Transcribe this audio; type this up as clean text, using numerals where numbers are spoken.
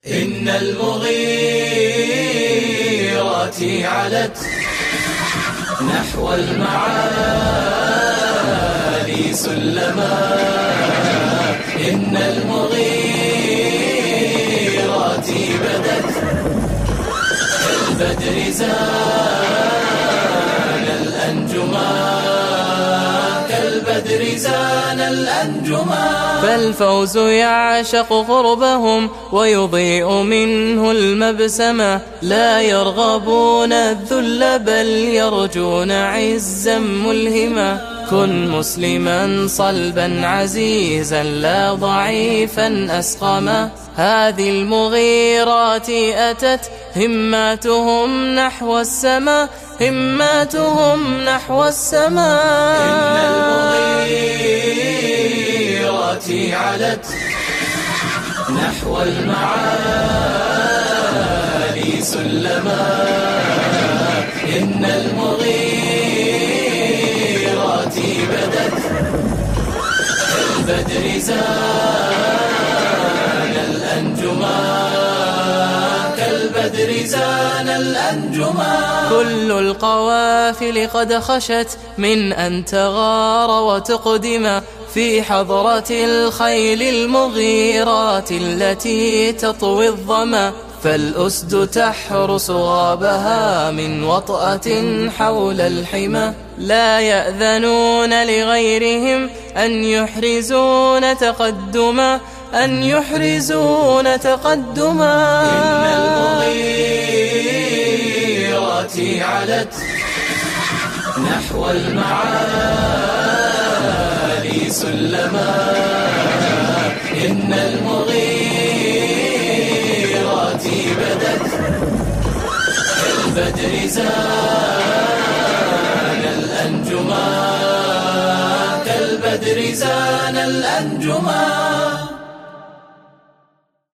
إن المغيرات علت نحو المعالي سلما. إن المغيرات بدت كالبدر زان الأنجما، كالبدر زان الأنجما. فالفوز يعشق قربهم ويضيء منه المبسمة، لا يرغبون الذل بل يرجون عزا ملهما. كن مسلما صلبا عزيزا لا ضعيفا أسقما. هذه المغيرات أتت هماتهم نحو السماء، هماتهم نحو السماء. إن المغيرات علت نحو المعالي سلما. إن المغيرات بدت كالبدر زان الأنجما، كالبدر زان الأنجما. كل القوافل قد خشت من أن تغار وتقدم في حضرة الخيل المغيرات التي تطوي الظما. فالأسد تحرس غابها من وطأة حول الحمى، لا يأذنون لغيرهم أن يحرزون تقدما، أن يحرزون تقدما. إن المغيرات علت نحو المعالي سلما. إن المغيرات بدت كالبدر زان الأنجما، كالبدر زان الأنجما.